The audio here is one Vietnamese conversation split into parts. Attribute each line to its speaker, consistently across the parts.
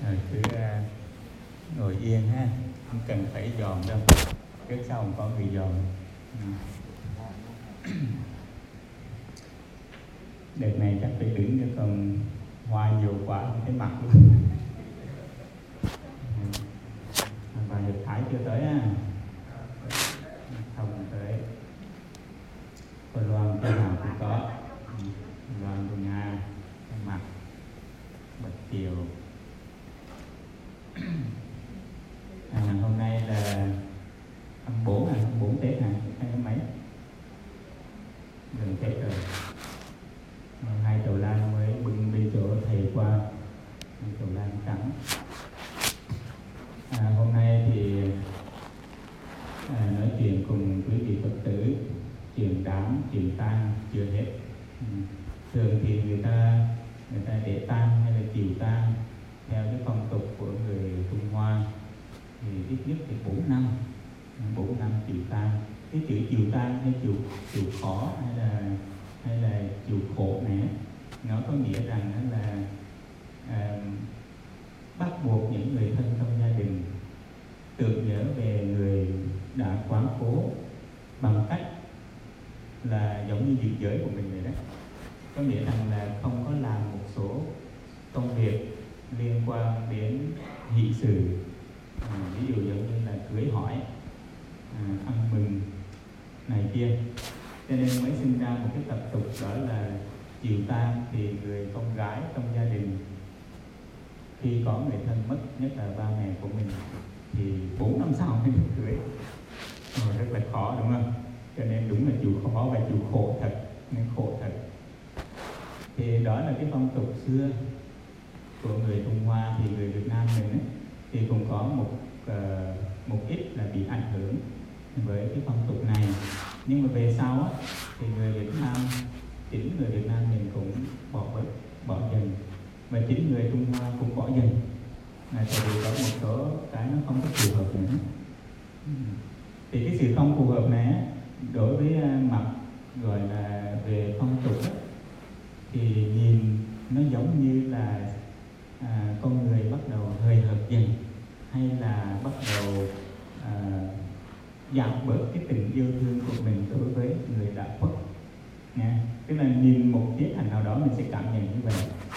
Speaker 1: Rồi cứ ngồi yên ha, không cần phải dòm đâu, trước sau không có người dòm. Đợt này chắc phải đứng chứ còn hoa nhiều quá không thấy mặt luôn. Và được Thái chưa tới á, không tới. Cô Loan cái nào cũng có, Loan của Nga, mặt, Bạch Kiều. Hôm nay là hôm 4 Tết hả? Hay hôm mấy? Gần Tết rồi. Hai chậu lan mới bưng bên chỗ thầy qua, hai chậu lan trắng. Hôm nay thì nói chuyện cùng quý vị Phật tử, chuyện đám, chuyện tang chưa hết. Thường thì người ta để tang hay là chịu tang theo cái phong tục của người Trung Hoa thì ít nhất thì 4 năm chịu tang. Cái chữ chịu tang hay chịu khó hay là chịu khổ này, nó có nghĩa rằng là bắt buộc những người thân trong gia đình tưởng nhớ về người đã quá cố bằng cách là giống như giữ giới của mình vậy đó. Có nghĩa rằng là không có làm một số công việc liên quan đến hỷ sự, ví dụ giống như là cưới hỏi, ăn mừng này kia. Cho nên mới sinh ra một cái tập tục đó là chịu tang thì người con gái trong gia đình khi có người thân mất, nhất là ba mẹ của mình, thì 4 năm sau mới được cưới. Rất là khó đúng không? Cho nên đúng là chịu khó và chịu khổ thật, nên khổ thật. Thì đó là cái phong tục xưa của người Trung Hoa. Thì người Việt Nam mình ấy, thì cũng có một ít là bị ảnh hưởng với cái phong tục này. Nhưng mà về sau á, thì chính người Việt Nam mình cũng bỏ dần, và chính người Trung Hoa cũng bỏ dần. Tại vì có một số cái nó không có phù hợp nữa. Thì cái sự không phù hợp này đối với mặt gọi là về phong tục á, thì nhìn nó giống như là con người bắt đầu hời hợt dần, hay là bắt đầu giảm bớt cái tình yêu thương của mình đối với người đã khuất. Tức là nhìn một tiến hành nào đó mình sẽ cảm nhận như vậy.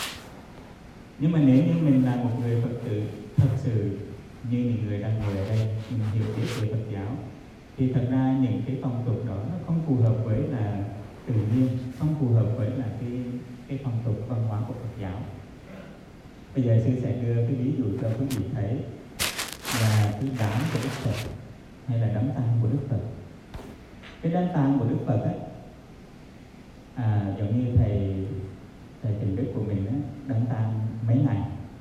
Speaker 1: Nhưng mà nếu như mình là một người Phật tử thật sự như những người đang ngồi ở đây, mình hiểu biết về Phật giáo, thì thật ra những cái phong tục đó nó không phù hợp với là tự nhiên, không phù hợp với là cái phong tục văn hóa của Phật giáo. Bây giờ sư sẽ đưa cái ví dụ cho quý vị thấy là cái đám của Đức Phật hay là đám tang của Đức Phật. Cái đám tang của Đức Phật ấy, giống như thầy Trần Đức của mình á, đám tang mấy ngày?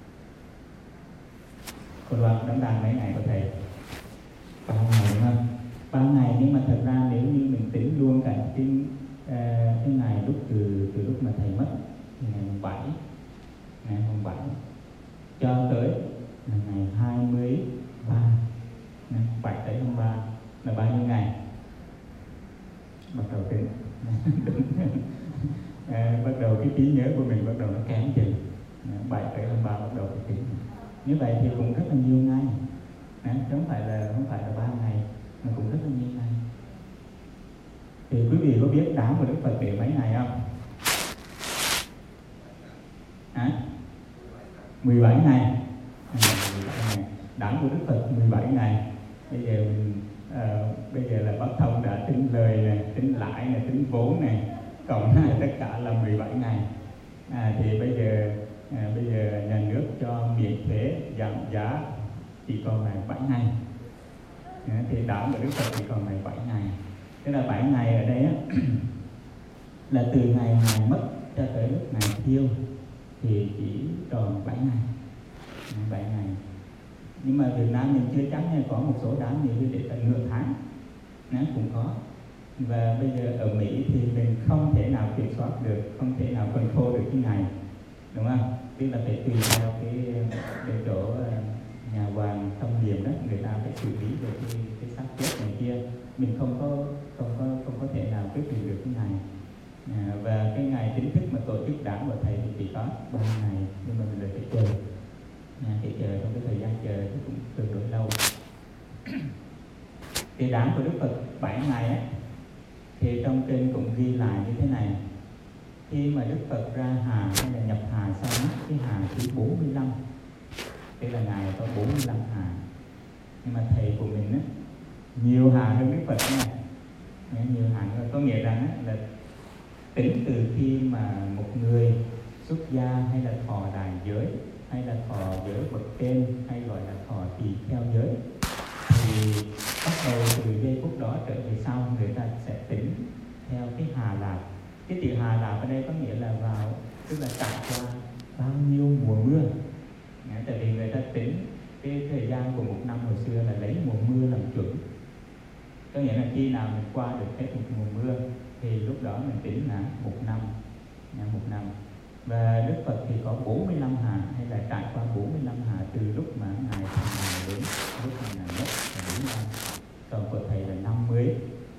Speaker 1: Cô Loan, đám tang mấy ngày của thầy? 3 ngày đúng không? 3 ngày, nhưng mà thật ra nếu như mình tính luôn cả cái ngày từ lúc mà thầy mất, thì ngày mùng 7 cho tới là ngày 23, ngày 7 tới 23 là bao nhiêu ngày? Bắt đầu tính bắt đầu cái trí nhớ của mình bắt đầu nó kém dần. 7 tới 23 bắt đầu phải tính. Như vậy thì cũng rất là nhiều ngày, không phải là 3 ngày mà cũng rất là nhiều ngày. Thì quý vị có biết đám của Đức Phật để mấy ngày không? 17 ngày. Đám của Đức Phật 17 ngày. Bây giờ là Bác Thông đã tính lời này, tính lãi này, tính vốn này, cộng tất cả là 17 ngày. Thì bây giờ nhà nước cho miễn thuế, giảm giá chỉ còn là 7 ngày. Thì đám của Đức Phật chỉ còn là 7 ngày. Tức là 7 ngày ở đây á, là từ ngày Ngài mất cho tới lúc Ngài thiêu thì chỉ còn 7 ngày. 7 ngày. Nhưng mà Việt Nam mình chưa chắc nha, có một số đám như để tận nửa tháng cũng có. Và bây giờ ở Mỹ thì mình không thể nào kiểm soát được, không thể nào control được cái ngày, đúng không? Tức là phải tùy theo cái chỗ nhà hoàng thông niệm đó, người ta phải xử lý được cái xác chết này kia. Mình không có thể nào quyết định được cái ngày. Và cái ngày chính thức mà tổ chức đám của thầy thì chỉ có 3 ngày, nhưng mà mình lại phải chờ. Thì đản của Đức Phật 7 ngày á, thì trong kinh cũng ghi lại như thế này: khi mà Đức Phật ra hà hay là nhập hà xong á, cái hà thứ 45, tức là ngài có 45 hà. Nhưng mà thầy của mình á, nhiều hà hơn Đức Phật nha, nhiều hà hơn. Có nghĩa rằng á, là tính từ khi mà một người xuất gia hay là thọ đại giới hay là thọ giới bậc trên hay gọi là thọ tỳ kheo giới, thì bắt đầu từ giây phút đó trở về sau người ta sẽ tính theo cái hà lạp. Cái chữ hà lạp ở đây có nghĩa là vào, tức là trải qua bao nhiêu mùa mưa. Tại vì người ta tính cái thời gian của một năm hồi xưa là lấy mùa mưa làm chuẩn, có nghĩa là khi nào mình qua được hết một mùa mưa thì lúc đó mình tính là một năm. Và Đức Phật thì có 45 hà, hay là trải qua 45 hà từ lúc mà ngài thành hài đến lúc mà ngài mất là 45. Còn của thầy là 52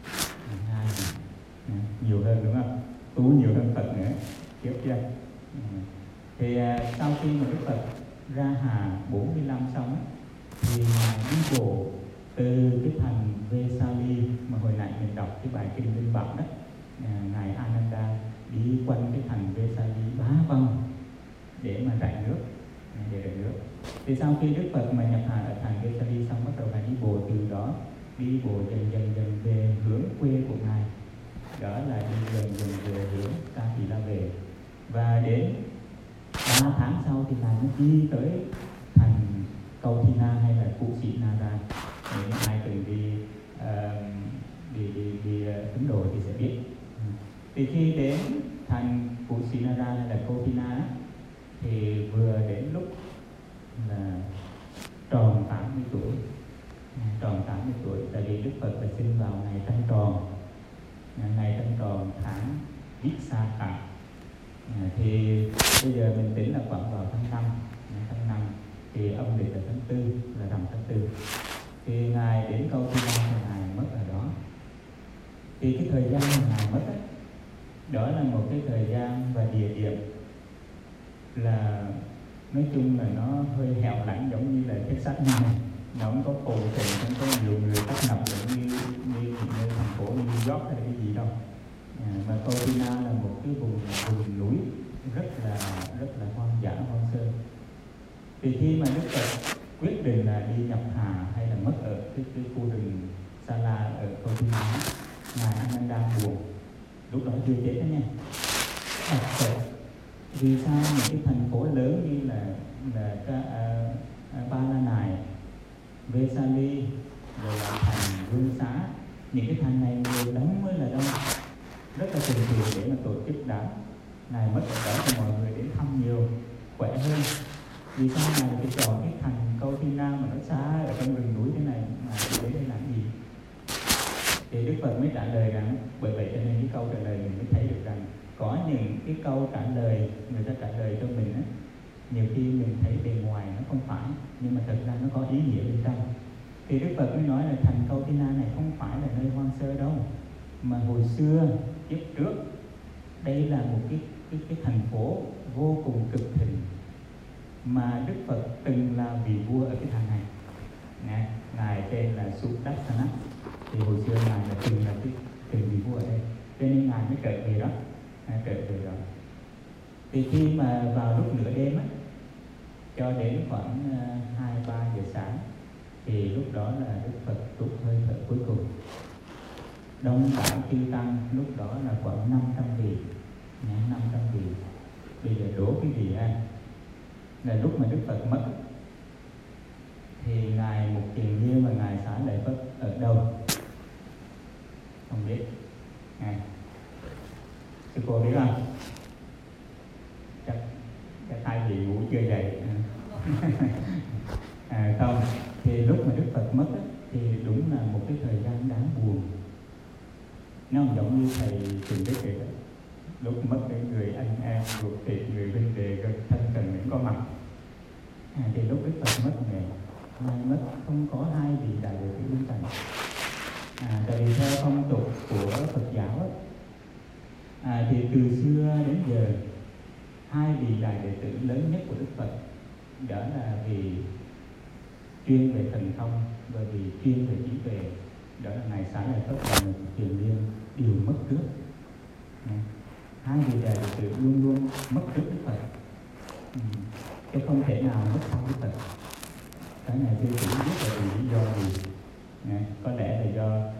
Speaker 1: hà, nhiều hơn đúng không? Tu nhiều hơn Phật nữa, hiểu chưa? Thì sau khi mà Đức Phật ra hà 45 xong thì ngài đi bộ từ cái thành Vesali mà hồi nãy mình đọc cái bài kinh Linh Bảo đó, ngài Ananda đi quanh cái thành Vesali 3 vòng để mà rải nước, Thì sau khi Đức Phật mà nhập hà ở thành Vesali xong, bắt đầu ngài đi bộ từ đó, đi bộ dần về hướng quê của ngài, đó là đi dần về hướng Ca Tỳ La Về. Và đến 3 tháng sau thì ngài mới đi tới thành Cầu Thi Na hay là Cụ Sĩ Na Ra. Nếu ai từng đi Ấn Độ thì sẽ biết. Thì khi đến thành Cụ Sĩ Na Ra hay là Cầu Thi Na thì vừa đến lúc là tròn 80 tuổi. Tròn 80 tuổi, tại vì Đức Phật là sinh vào ngày Trăng Tròn, ngày Trăng Tròn tháng Vissakha. Thì bây giờ mình tính là khoảng vào tháng 5 thì âm lịch là tháng 4, là rằm tháng 4. Thì ngài đến Câu Thi Na thì ngài mất ở đó. Thì cái thời gian mà ngài mất ấy, đó là một cái thời gian và địa điểm là nói chung là nó hơi hẻo lánh, giống như là Texas này, nó không có ồn ào, không có nhiều người tấp nập giống như thành phố như New York hay là cái gì đâu. Mà Câu Thi Na là một cái vùng núi rất là hoang dã, hoang sơ. Thì khi mà Đức Phật quyết định là đi nhập hà hay là mất ở cái khu rừng Sa La ở Câu Thi Na, ngài Ananda buồn, lúc đó chưa chết đó nha. Vì sao những cái thành phố lớn như là Ba La Nại, Vesali, rồi là thành Vương Xá, những cái thành này người đông mới là đông, rất là thường thường để mà tổ chức đám. Ngài mất ở đó thì mọi người đến thăm nhiều, khỏe hơn. Vì sao ngài phải chọn cái thành Câu Thi Na mà nó xa ở trong rừng núi thế này mà đến đây làm gì? Thì Đức Phật mới trả lời rằng, bởi vậy cho nên cái câu trả lời mình mới thấy được rằng có những cái câu trả lời người ta trả lời cho mình á, nhiều khi mình thấy bề ngoài nó không phải, nhưng mà thật ra nó có ý nghĩa bên trong. Thì Đức Phật mới nói là thành Câu Thi Na này không phải là nơi hoang sơ đâu, mà hồi xưa kiếp trước đây là một cái thành phố vô cùng cực thịnh mà Đức Phật từng là vị vua ở cái thành này. Ngài tên là Sudarsana, thì hồi xưa ngài là từng vị vua ở đây, cho nên ngài mới trở về đó. Thì khi mà vào lúc nửa đêm á, cho đến khoảng 2-3 giờ sáng, thì lúc đó là Đức Phật trút hơi thở cuối cùng. Đông đảo chư tăng lúc đó là khoảng 500 vị, 500 vị. Bây giờ đố cái gì là lúc mà Đức Phật mất thì ngài Mục Kiền Liên và ngài Xá Lợi Phất ở đâu? Không biết. Sư cô biết không? Chắc hai vị ngủ chưa dậy. Không, thì lúc mà Đức Phật mất thì đúng là một cái thời gian đáng buồn. Nó không giống như thầy từng biết vậy đó. Lúc mất cái người anh em ruột thịt, người bên đề gần thân cần những có mặt. Thì lúc Đức Phật mất này, ngài mất không có hai vị đại đệ tử bên cạnh. Tại vì theo phong tục của Phật giáo thì từ xưa đến giờ hai vị đại đệ tử lớn nhất của Đức Phật đó là vì chuyên về thần thông và vì chuyên về trí tuệ, đó là ngài Xá Lợi Phất và Kiền Liên đều mất trước. Hai vị đại đệ tử luôn luôn mất trước Đức Phật, chứ không thể nào mất sau Đức Phật. Cái này tôi cũng biết là vì lý do gì. Có lẽ là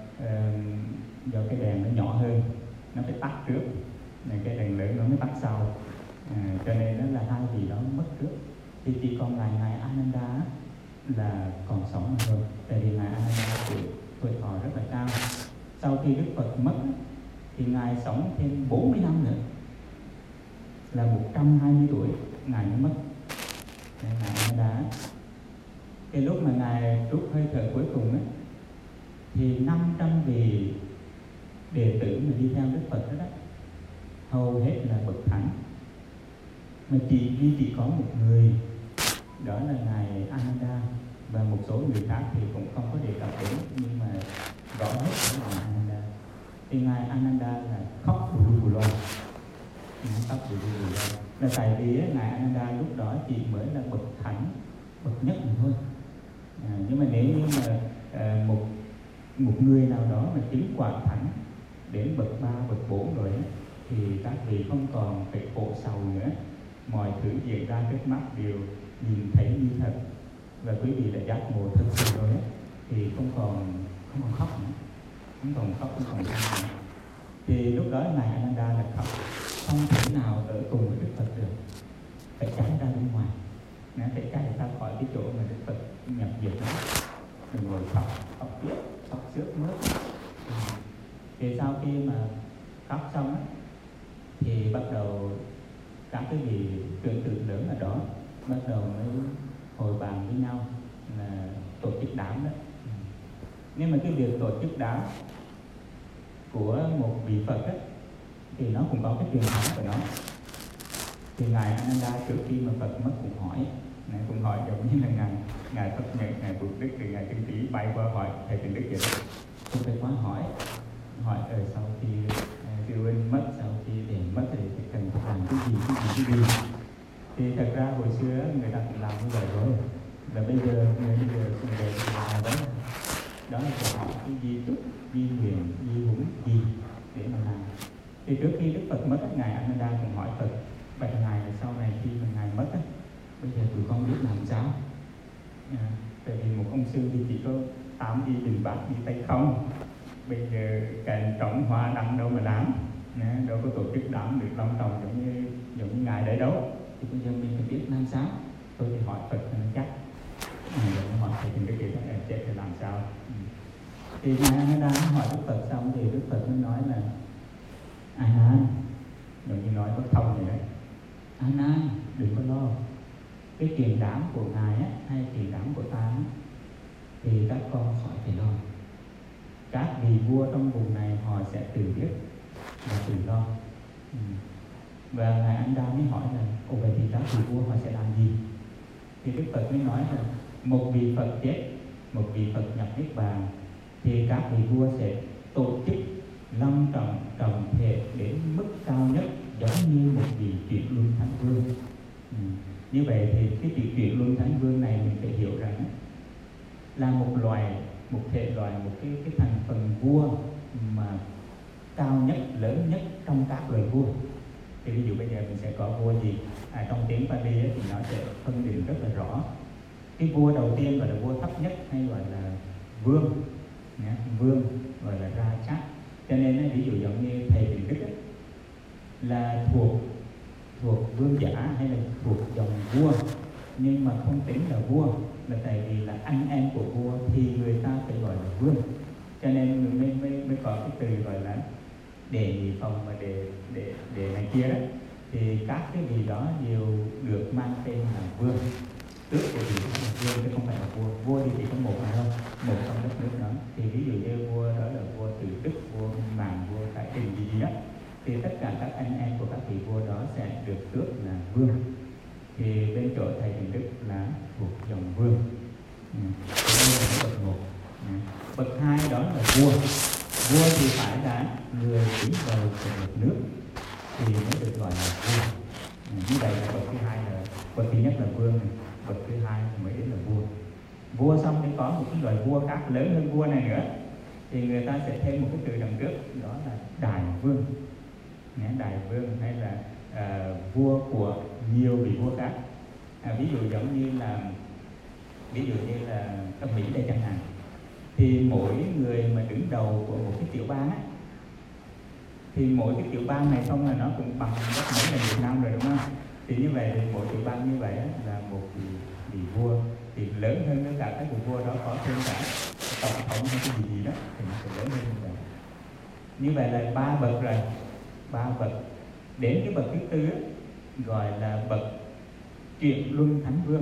Speaker 1: do cái đèn nó nhỏ hơn, nó phải tắt trước, cái đèn lớn nó mới tắt sau, cho nên nó là hai vị đó mất trước. Thì chỉ còn ngài Ananda là còn sống mà thôi. Tại vì ngài Ananda tuổi thọ rất là cao. Sau khi Đức Phật mất thì ngài sống thêm 40 năm nữa, là 120 tuổi ngài mới mất. Ngài Ananda, cái lúc mà ngài trút hơi thở cuối cùng ấy, thì 500 vị đệ tử mà đi theo Đức Phật đó, hầu hết là bậc thánh, mà chỉ có một người, đó là ngài Ananda, và một số người khác thì cũng không có đề cập đến, nhưng mà rõ hết là ngài Ananda. Thì ngài Ananda là khóc bù loa, khóc bù loa, là tại vì ngài Ananda lúc đó chỉ mới là bậc thánh bậc nhất mà thôi. Nhưng mà nếu như mà một người nào đó mà chứng quả thánh đến bậc 3, bậc 4 rồi ấy, thì các vị không còn phải khổ sầu nữa, mọi thứ diễn ra trước mắt đều nhìn thấy như thật, và quý vị đã giác ngộ thật sự rồi ấy, thì không còn khóc nữa, không còn khóc nữa. Thì lúc đó ngài Ananda là khóc, không thể nào ở cùng với Đức Phật được, phải chạy ra bên ngoài, phải chạy ra khỏi cái chỗ mà Đức Phật nhập diệt đó, đừng ngồi khóc tiếp, khóc sướt mướt. Thì sau khi mà khóc xong á, thì bắt đầu các cái vị trưởng tử lớn ở đó bắt đầu mới hội bàn với nhau là tổ chức đám đó. Nhưng mà cái việc tổ chức đám của một vị Phật ấy, thì nó cũng có cái truyền thống của nó. Thì ngài Ananda trước khi mà Phật mất cũng hỏi giống như là ngài Phật Nhật, ngài Bụt Đức, thì ngài Chân Trí bay qua hỏi thầy Tịnh Đức vậy đó. Tôi phải quá hỏi sau khi sư huynh mất, sau khi đèn mất thì cần phải làm cái gì. Thì thật ra hồi xưa người ta cũng làm như vậy rồi, và bây giờ người về làm đó là phải hỏi cái di túc, di nguyện, di huống gì để mà làm. Thì trước khi Đức Phật mất, ngài Ananda cũng hỏi Phật, vậy ngài là sau này khi mà ngài mất bây giờ tụi con biết làm sao? Tại vì một ông sư thì chỉ có 8 y bình bát đi tay không, bây giờ cành trồng hoa đăng đâu mà làm, đâu có tổ chức đám được long trọng giống như ngài để đâu. Thì bây giờ mình phải biết làm sao. Tôi thì hỏi Phật cho nó chắc, hỏi thầy Tịnh Đức thì chết thì làm sao. Thì ngài Ananda hỏi Đức Phật xong thì Đức Phật mới nói là Ananda, giống như nói bất thông vậy đấy, Ananda đừng có lo, cái chuyện đảm của ngài hay chuyện đảm của ta thì các con khỏi phải lo. Các vị vua trong vùng này họ sẽ tự biết và tự lo. Và ngài Ananda mới hỏi là vậy thì các vị vua họ sẽ làm gì? Thì Đức Phật mới nói là một vị Phật chết, một vị Phật nhập niết bàn, thì các vị vua sẽ tổ chức long trọng trọng thể đến mức cao nhất, giống như một vị chuyển luân thánh vương. Như vậy thì cái vị chuyển luân thánh vương này mình phải hiểu rằng là một thể loại, một cái thành phần vua mà cao nhất, lớn nhất trong các loài vua. Thì ví dụ bây giờ mình sẽ có vua gì? Trong tiếng Pali thì nó sẽ phân định rất là rõ. Cái vua đầu tiên gọi là vua thấp nhất, hay gọi là vương, vương gọi là Raja. Cho nên ví dụ giống như thầy Tịnh Đức là thuộc vương giả hay là thuộc dòng vua, nhưng mà không tính là vua, là tại vì là anh em của vua thì người ta phải gọi là vương. Cho nên mới có cái từ gọi là đề nhị phòng và đề này kia đó. Thì các cái vị đó đều được mang tên là vương. Tước của vị là vương chứ không phải là vua. Vua thì chỉ có một mà thôi, một trong đất nước đó. Thì ví dụ như vua đó là vua Từ Đức, vua Màng, vua Thái Bình gì đó, thì tất cả các anh em của các vị vua đó sẽ được tước là vương. Thì bên chỗ thầy Tịnh Đức là thuộc dòng vương. Đây là bậc 1. Bậc 2 đó là vua. Vua thì phải là người đứng đầu của một nước thì mới được gọi là vua. Như vậy là bậc thứ 2 là bậc thứ nhất là vương này, bậc thứ 2 mới đến là vua. Vua xong thì có một cái loại vua khác lớn hơn vua này nữa, thì người ta sẽ thêm một cái từ đằng trước, đó là đại vương. Đại vương hay là vua của nhiều vị vua khác. Ví dụ như là ở Mỹ đây chẳng hạn, thì mỗi người mà đứng đầu của một cái tiểu bang á, thì mỗi cái tiểu bang này không là nó cũng bằng gấp mấy là Việt Nam rồi, đúng không? Thì như vậy thì mỗi tiểu bang như vậy á, là một vị vua, thì lớn hơn tất cả các vị vua đó có thêm cả tổng thống hay cái gì đó, thì nó sẽ lớn hơn như vậy. Như vậy là 3 bậc rồi, 3 bậc. Đến cái bậc thứ tư á, gọi là bậc Truyện Luân Thánh Vương.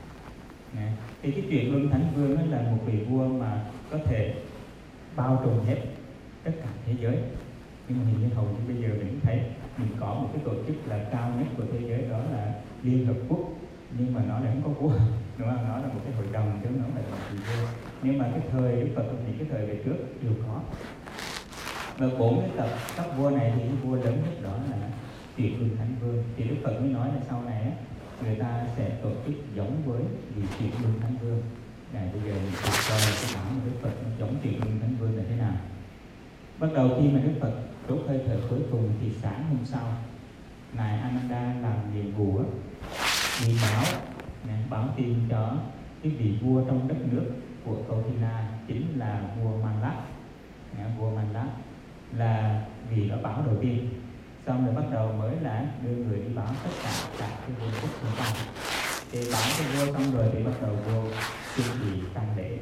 Speaker 1: Thì cái Truyện Luân Thánh Vương đó là một vị vua mà có thể bao trùm hết tất cả thế giới. Nhưng mà hình như hầu như bây giờ mình thấy mình có một cái tổ chức là cao nhất của thế giới, đó là Liên Hợp Quốc, nhưng mà nó lại không có vua, đúng không? Nó là một cái hội đồng chứ nó không phải là vị vua. Nhưng mà cái thời Đức Phật, những cái thời về trước đều có. Và 4 cái cấp vua này thì cái vua lớn nhất đó là Truyện Luân Thánh Vương. Thì Đức Phật mới nói là sau này á, người ta sẽ tổ chức giống với vị Truyện Luân Thánh Vương. Bây giờ mình sẽ coi cái bản của Đức Phật nó giống Truyện Luân Thánh Vương là thế nào. Bắt đầu khi mà Đức Phật rút hơi thở cuối cùng thì sáng hôm sau, ngài Ananda làm nhiệm vụ đi báo tin cho cái vị vua trong đất nước của Kauthina, chính là vua Manlat. Vua Manlat là vị đó báo đầu tiên. Xong rồi bắt đầu mới là đưa người đi báo tất cả các cái vương quốc xung quanh. Thì báo cho vua xong rồi thì bắt đầu vua chuẩn bị tang lễ.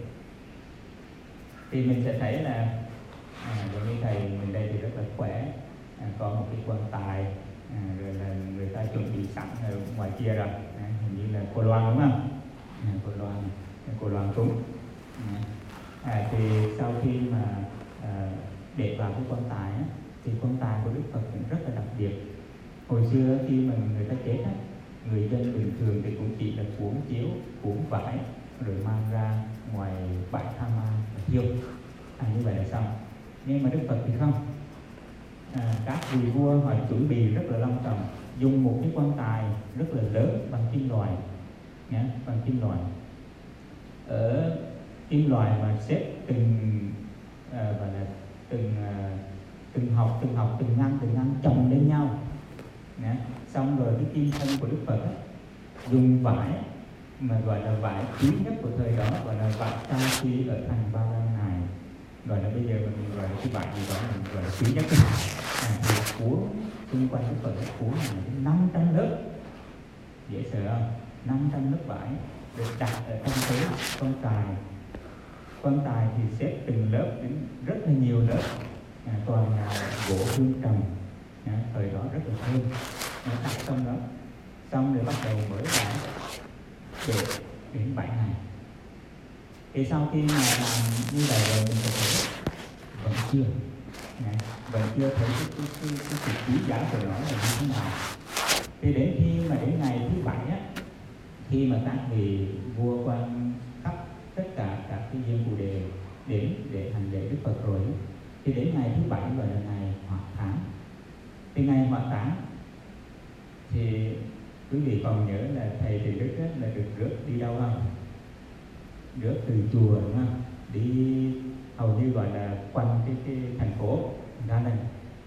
Speaker 1: Thì mình sẽ thấy là giống như thầy mình đây thì rất là khỏe, có một cái quan tài, rồi là người ta chuẩn bị sẵn ở ngoài kia rồi, hình như là cô loan đúng không? Cô loan cúng. Thì sau khi mà để vào cái quan tài á, thì quan tài của Đức Phật cũng rất là đặc biệt. Hồi xưa khi mà người ta chết á, người dân bình thường thì cũng chỉ là cuốn chiếu, cuốn vải rồi mang ra ngoài bãi Tha Ma và thiêu, như vậy là xong. Nhưng mà Đức Phật thì không. Các vị vua họ chuẩn bị rất là long trọng, dùng một cái quan tài rất là lớn bằng kim loại, bằng kim loại. Ở kim loại mà xếp từng gọi là từng học từng ngăn chồng lên nhau. Xong rồi cái kim thân của Đức Phật á, dùng vải mà gọi là vải quý nhất của thời đó, gọi là vải cao quý ở thành Ba Lan này, gọi là bây giờ mình gọi là cái vải gì đó mình gọi là quý nhất. Thì cuốn xung quanh Đức Phật, cuốn này đến 500 lớp, dễ sợ không? 500 lớp vải được đặt ở trong cái quan tài thì xếp từng lớp đến rất là nhiều lớp, toàn là gỗ hương trầm, thời đó rất là thơm. Đặt xong đó, xong rồi bắt đầu mới là để đến 7 ngày. Thì sau khi mà làm như vậy rồi mình sẽ thấy vẫn chưa thấy cái sự quý giá của nó là như thế nào. Thì đến khi mà đến ngày thứ 7 á, khi mà các vị vua quan khắp tất cả các cái viên phù đề đến để hành lễ Đức Phật rồi, thì đến ngày thứ 7 gọi là ngày Hoạt Tháng. Thì ngày Hoạt Tháng thì quý vị còn nhớ là thầy Từ Đức là được rước đi đâu không? Rước từ chùa đúng không? Đi hầu như gọi là quanh cái thành phố ra đây.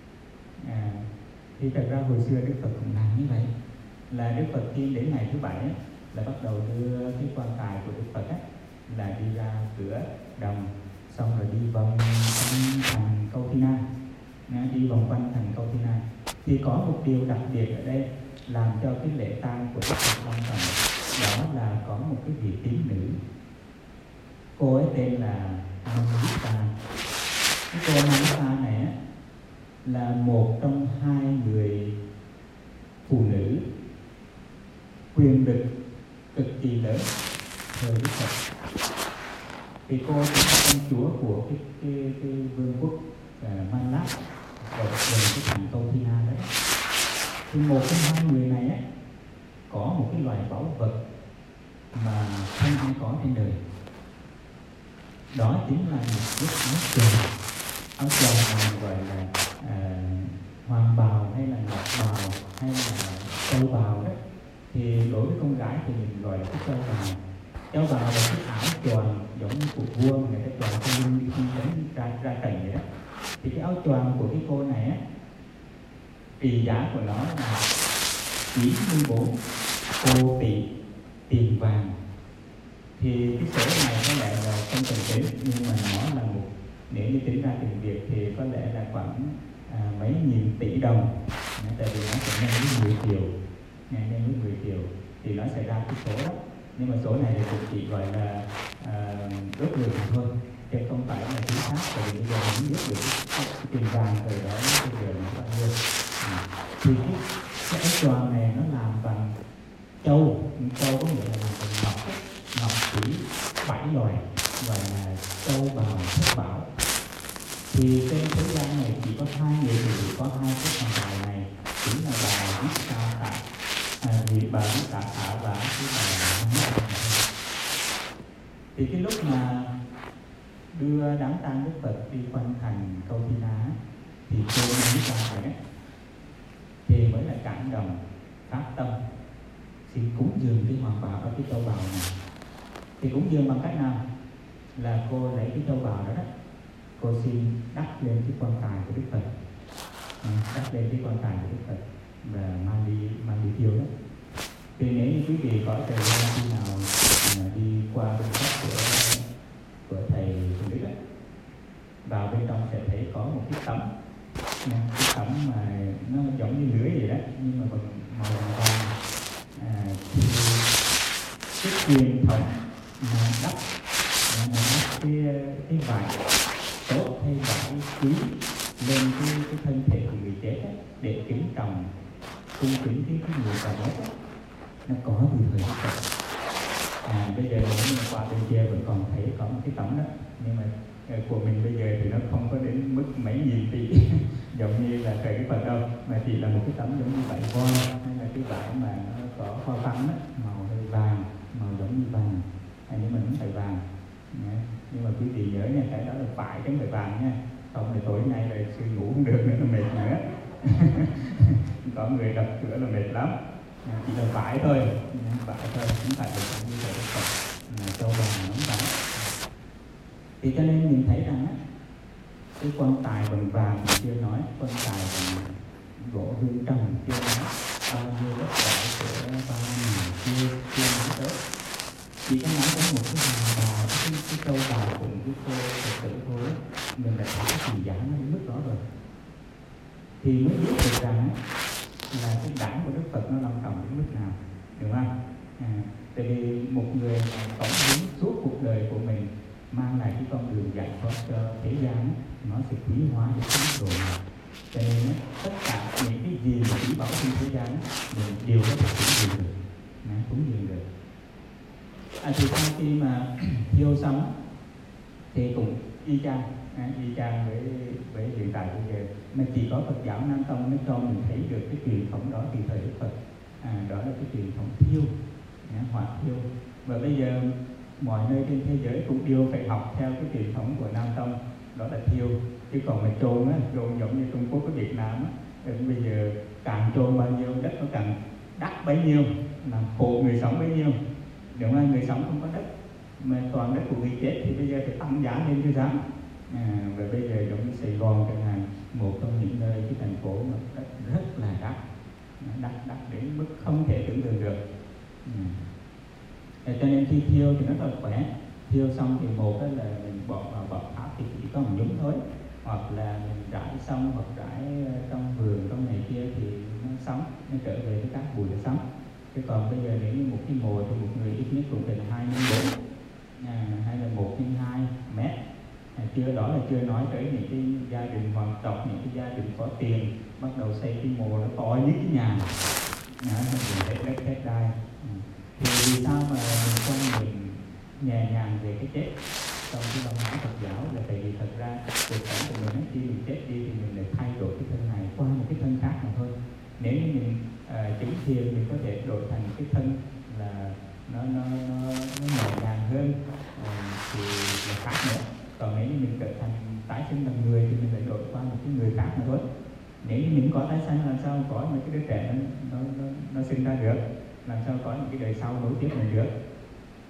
Speaker 1: Thì thật ra hồi xưa Đức Phật cũng làm như vậy, là Đức Phật khi đến ngày thứ 7 ấy, là bắt đầu đưa cái quan tài của Đức Phật ấy, là đi ra cửa đồng, xong rồi đi vòng quanh thành Kauthina, đi vòng quanh thành Kauthina. Thì có một điều đặc biệt ở đây làm cho cái lễ tang của Đức Phật long trọng, đó là có một cái vị tín nữ, cô ấy tên là Manita. Cái cô Manita này á, là một trong 2 người phụ nữ quyền lực cực kỳ lớn thời Đức Phật. Thì cô cũng là công chúa của cái vương quốc Manlat ở gần cái thành Kauthina đấy. Thì một trong 2 người này á, có một cái loại báu vật mà không ai có trên đời, đó chính là một chiếc áo choàng mà gọi là hoàng bào hay là ngọc bào hay là châu bào đấy. Thì đối với con gái thì mình gọi là cái châu bào. Châu bào là cái áo choàng giống như của vua mà người ta choàng cho lưng đi khi đến ra trận vậy đó. Thì cái áo choàng của cái cô này á, trị giá của nó là 94 cô tỷ tiền vàng. Thì cái số này có lẽ là không cần tính, nhưng mà nó là một, nếu như tính ra tiền Việt thì có lẽ là khoảng mấy nghìn tỷ đồng. Tại vì nó sẽ nhân với 10 triệu, nhân với 10 triệu thì nó sẽ ra cái số đó. Nhưng mà số này thì cũng chỉ gọi là ước lượng thôi, chứ không phải là chính xác. Tại vì bây giờ mình biết được cái tiền vàng ở đó bây giờ nó bao nhiêu. Thì cái áo choàng này nó làm bằng châu có nghĩa là làm bằng ngọc, ngọc thủy 7 loại, gọi là châu bào thất bảo. Thì trên thế gian này chỉ có hai người thì có hai cái hoàng bào này, chính là bà Vishaka, bà Vishaka và cái bà. Thì cái lúc mà đưa đám tang Đức Phật đi quanh thành Câu Thi Ná thì cô Vishaka đấy thì mới là cảm động phát tâm xin cúng dường cái hoàng bào ở cái châu bào này. Thì cúng dường bằng cách nào? Là cô lấy cái châu bào đó, cô xin đắp lên cái quan tài của Đức Phật, đắp lên cái quan tài của Đức Phật và mang đi thiêu đó. Thì nếu như quý vị có thời gian khi nào đi qua bên cạnh của thầy Phùng Đức ấy, vào bên trong sẽ thấy có một cái tấm, cái tấm mà nó giống như lưới vậy đó, nhưng mà bằng màu vàng. Thì cái truyền thống mà đắp cái vải tốt hay vải quý lên cái thân thể của người chết ấy, để kính trọng cung kính cái người già mất ấy, nó có từ thời Đức Phật. Bây giờ nếu mà qua bên kia vẫn còn thấy có một cái tấm đó, nhưng mà của mình bây giờ thì nó không có đến mức mấy nghìn tỷ giống như là thời Đức Phật đâu, mà chỉ là một cái tấm giống như vải voi hay là cái vải mà nó có hoa văn đó, màu hơi vàng, màu giống như vàng, nhưng mà nó phải vàng. Nhưng mà quý vị nhớ nha, cái đó là phải cái phải vàng nha, không thì tối nay là sư ngủ không được nữa, nó mệt nữa. Có người đập cửa là mệt lắm. Chỉ là vải thôi, không phải là như vậy Đức Phật châu bào nóng bắn. Thì cho nên mình thấy rằng á, cái quan tài bằng vàng chưa nói, quan tài bằng gỗ hương trầm chưa nói, bao nhiêu đất đai của bao nhiêu chưa nói tới. Chỉ có nói đến một cái hoàng bào, cái châu bào cùng cái cô Phật tử thôi, mình đã thấy cái gì giá nó đến mức đó rồi. Thì mới biết được rằng là cái đẳng của Đức Phật nó long trọng đến mức nào, đúng không? Tại vì một người cống hiến suốt cuộc đời của mình mang lại cái con đường giải thoát cho thế gian, nó sẽ quý hóa được cái độ này. Cho nên tất cả những cái gì mà quý báu trên thế gian mình đều có thể cúng dường được. Thì sau khi mà thiêu xong thì cũng y chang với hiện tại bây giờ, mà chỉ có Phật giáo Nam Tông mới cho mình thấy được cái truyền thống đó từ thời Đức Phật. Đó là cái truyền thống thiêu, hỏa thiêu. Và bây giờ mọi nơi trên thế giới cũng đều phải học theo cái truyền thống của Nam Tông, đó là thiêu. Chứ còn mà chôn giống như Trung Quốc với Việt Nam á, bây giờ càng chôn bao nhiêu đất nó càng đắt bấy nhiêu, làm khổ người sống bấy nhiêu. Đúng không? Người sống không có đất, mà toàn đất của người chết thì bây giờ phải tăng giá lên chứ dám. Và bây giờ giống như Sài Gòn chẳng hạn, một trong những nơi cái thành phố mà đất rất là đắt đến mức không thể tưởng tượng được. Cho nên khi thiêu thì nó rất là khỏe. Thiêu xong thì một là mình bỏ vào bọt áp thì chỉ có một nhúng thôi, hoặc là mình rải xong hoặc rải trong vườn trong này kia thì nó sống, nó trở về với các bụi để sống. Chứ còn bây giờ nếu như một cái mồ thì một người ít nhất cũng phải là 2x4 hay là 1x2 mét. Đó là chưa nói tới những cái gia đình hoàng tộc, những cái gia đình có tiền bắt đầu xây cái mồ nó to như cái nhà, mình hết đất hết đai. Thì vì sao mà mình quan niệm nhẹ nhàng về cái chết trong cái văn hóa Phật giáo là tại vì thật ra cuộc sống của mình khi mình chết đi thì mình lại thay đổi cái thân này qua một cái thân khác mà thôi. Nếu như mình chứng thiền mình có thể đổi thành cái thân là nó nhẹ nhàng hơn thì là khác nữa. Còn nếu như mình trở thành tái sinh làm người thì mình lại đổi qua một cái người khác mà thôi. Nếu như mình có tái sinh làm sao có những cái đứa trẻ nó sinh ra được, làm sao có những cái đời sau nối tiếp mình được.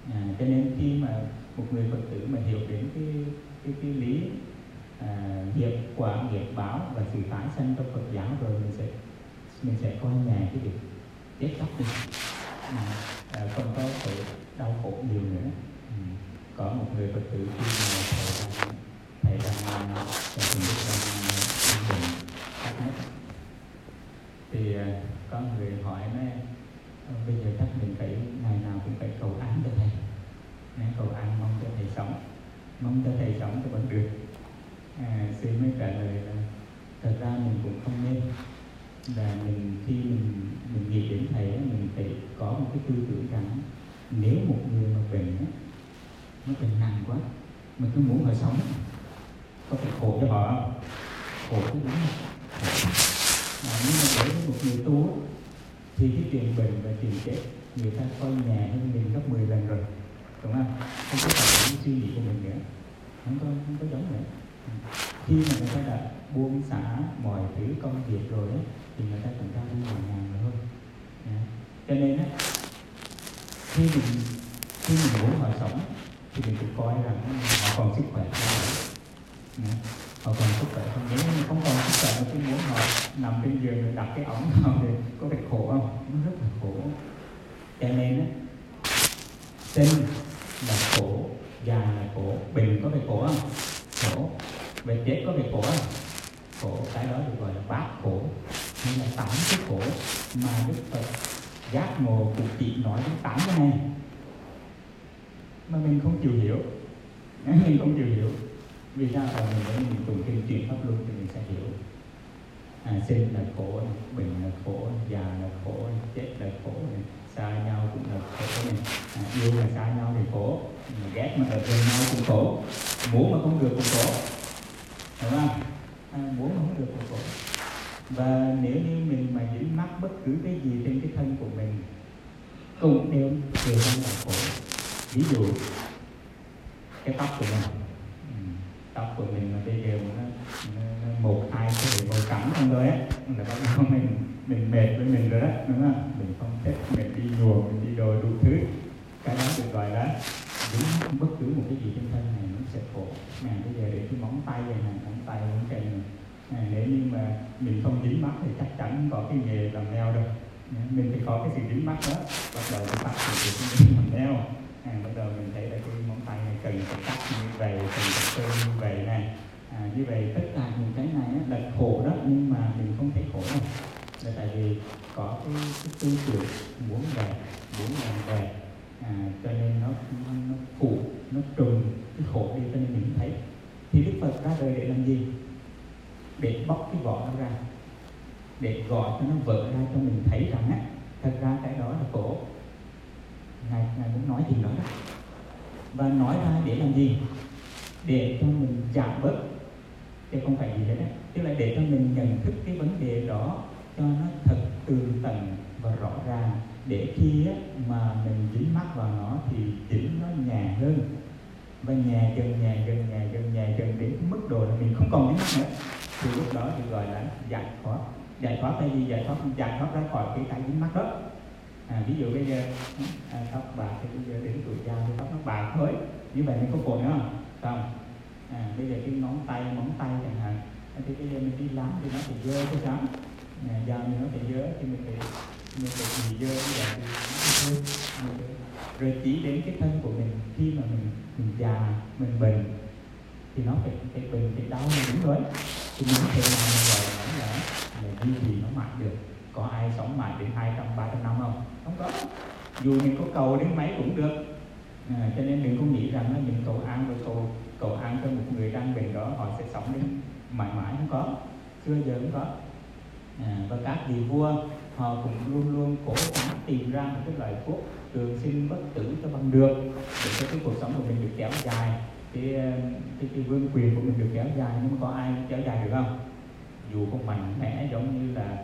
Speaker 1: Cho nên khi mà một người Phật tử mà hiểu đến cái lý nghiệp quả, nghiệp báo và sự tái sanh trong Phật giáo rồi, mình sẽ coi nhẹ cái việc chết chóc đi, không có phải đau khổ nhiều nữa. Có một người Phật tử khi mà thầy đang thầy Đức đang bệnh phát hết, thì có người hỏi nói bây giờ chắc mình phải ngày nào cũng phải cầu án cho thầy, cầu án mong cho thầy sống cho vẫn được. Sư mới trả lời là thật ra mình cũng không nên, và khi mình nghĩ đến thầy mình phải có một cái tư tưởng rằng nếu một người mà bệnh nó bệnh nặng quá mình cứ muốn họ sống, có phải khổ cho họ không? Khổ chứ đúng không? Nhưng mà đối với một người tu thì cái chuyện bệnh và chuyện chết người ta coi nhẹ hơn mình gấp 10 lần rồi, đúng không? Không có phải những suy nghĩ của mình nữa, không có giống nữa. Khi mà người ta đã buông xả mọi thứ công việc rồi thì người ta cũng ra đi nhẹ nhàng rồi thôi. Cho nên khi mình muốn họ sống thì mình phải coi rằng họ còn sức khỏe không? Họ còn sức khỏe không? Nếu như không còn sức khỏe mà cứ muốn họ nằm trên giường rồi đặt cái ống vào thì có phải khổ không? Nó rất là khổ. Cho nên sinh là khổ, già là khổ, bệnh có phải khổ không? Khổ. Về chết có phải khổ không? Khổ. Cái đó được gọi là bát khổ, hay là 8 cái khổ mà Đức Phật giác ngộ cũng chỉ nói đến 8 cái này mà mình không chịu hiểu. Vì sao? Mình tụng kinh truyền pháp luân thì mình sẽ hiểu. Sinh là khổ, bệnh là khổ, già là khổ, chết là khổ, xa nhau cũng là khổ này, yêu là xa nhau thì khổ, ghét mà ở gần nhau cũng khổ, muốn mà không được cũng khổ, đúng không? Muốn mà không được cũng khổ. Và nếu như mình mà dính mắc bất cứ cái gì trên cái thân của mình cũng đều đang là khổ. Ví dụ cái tóc của mình mà bây giờ nó một hai cái màu trắng không rồi á, là bắt đầu mình mệt với mình rồi đó, đúng không? Mình không thích, mình đi nhuộm, mình đi đồ đủ thứ, cái đó được gọi là dính bất cứ một cái gì trên thân này nó sẽ khổ. Bây giờ để cái móng tay này, móng tay móng chân này, nếu như mà mình không dính mắt thì chắc chắn không có cái nghề làm nail đâu. Mình phải có cái sự dính mắt đó, bắt đầu cái tóc thì mình làm nail. Bắt đầu mình thấy là cái móng tay này cần phải cắt như vậy, cần phải sơn như vậy này. Như vậy tất cả những cái này là khổ đó, nhưng mà mình không thấy khổ đâu. Là tại vì có cái tư tưởng muốn đẹp, muốn làm đẹp, cho nên nó phụ, nó trùng cái khổ đi, cho nên mình thấy. Thì Đức Phật ra đời để làm gì? Để bóc cái vỏ nó ra, để gọi cho nó vỡ ra cho mình thấy rằng thật ra cái đó là khổ. Ngài muốn nói gì đó đó. Và nói ra để làm gì? Để cho mình giảm bớt, chứ không phải gì hết á. Tức là để cho mình nhận thức cái vấn đề đó cho nó thật tường tận và rõ ràng, để khi mà mình dính mắc vào nó thì dính nó nhẹ hơn, và nhẹ dần đến mức độ là mình không còn dính mắc nữa. Thì lúc đó thì gọi là giải thoát. Giải thoát là gì? Giải thoát ra khỏi cái dính mắc đó. Ví dụ bây giờ tóc bạc thì bây giờ đến tuổi già thì tóc nó bạc thôi, như vậy mình có khổ nữa không? Bây giờ cái móng tay chẳng hạn, thì bây giờ mình đi làm thì nó phải dơ cái sáng, da mình nó phải dơ thì mình phải gì dơ như vậy thì rồi chỉ đến cái thân của mình khi mà mình già, mình bệnh thì nó phải bệnh, phải đau là đúng rồi, thì mình có thể làm gọi là duy trì nó mãi được. Có ai sống mãi đến 200-300 năm không? Không có. Dù mình có cầu đến mấy cũng được. Cho nên đừng có nghĩ rằng là mình cầu an cho một người đang bệnh đó họ sẽ sống đến mãi mãi, không có. Xưa giờ không có. Và các vị vua họ cũng luôn luôn cố gắng tìm ra một cái loại thuốc trường sinh bất tử cho bằng được, để cho cái cuộc sống của mình được kéo dài, cái vương quyền của mình được kéo dài. Nhưng mà có ai kéo dài được không? Dù không mạnh mẽ giống như là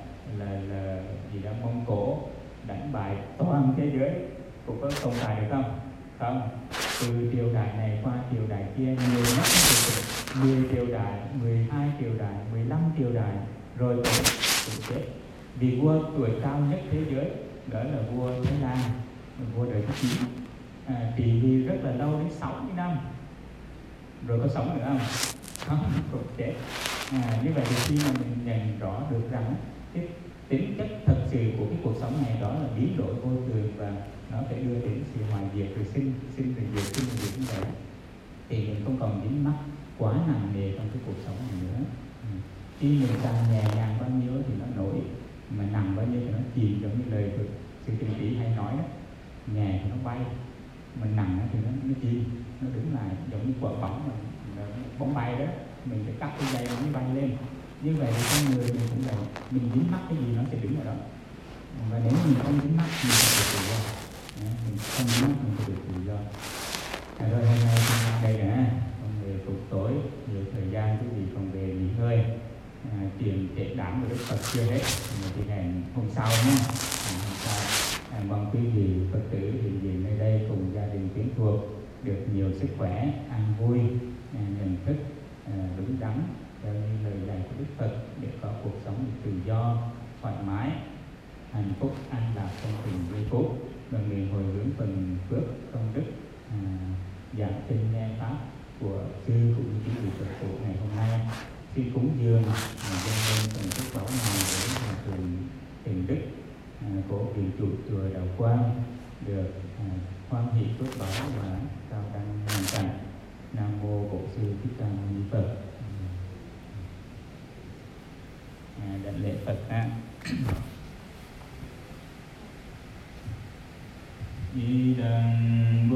Speaker 1: gì đó Mông Cổ đánh bại toàn thế giới cũng có tồn tại được không? Không. Từ triều đại này qua triều đại kia, nhiều nhất 10 triều đại, 12 triều đại, 15 triều đại rồi cũng chết. Vì vua tuổi cao nhất thế giới đó là vua Thái Lan, vua đời thứ 9. trị vì rất là lâu, đến 60 năm rồi có sống nữa không? Không, cũng chết. Như vậy thì khi mà mình nhận rõ được rằng cái tính chất thật sự của cái cuộc sống này đó là biến đổi vô thường và nó phải đưa đến sự hoại diệt, rồi sinh rồi diệt, sinh rồi diệt như vậy, thì mình không còn dính mắc quá nặng nề trong cái cuộc sống này nữa. Khi mình càng nhẹ nhàng bao nhiêu thì nó nổi, mà nặng bao nhiêu thì nó chìm, giống như lời sư Tinh Trí hay nói đó, nhẹ thì nó bay, mà nặng thì nó chìm, nó đứng lại, giống như quả bóng mà bóng bay đó, mình phải cắt cái dây nó mới bay lên. Như vậy thì con người mình cũng vậy, mình dính mắc cái gì nó sẽ đứng ở đó, và nếu mình không dính mắc mình sẽ được tự do. Mình không dính mắc mình sẽ được tự do. Rồi hôm nay chúng đây nữa, còn về tục tối, nhiều thời gian quý vị còn về nghỉ ngơi, chuyện trễ đảm của Đức Phật chưa hết, mình thì hẹn hôm sau nhé. Hôm sau mong quý vị Phật tử hiện diện nơi đây cùng gia đình quyến thuộc được nhiều sức khỏe, an vui, nhận thức đúng đắn theo như lời dạy của Đức Phật, để có cuộc sống tự do, thoải mái, hạnh phúc, an lạc trong từng giây phút, và nguyện hồi hướng phần phước công đức giảng kinh nghe pháp của sư cũng như quý vị Phật tử ngày hôm nay. Xin cúng dường dâng lên phần phước báu này để thường tình đức của vị chủ chùa Đạo Quang được hoan hỷ phước báu và cao đăng hoàn cảnh. Nam mô Bổn Sư Thích Ca Mâu Ni Phật. Đảnh lễ Phật ha. Di đằng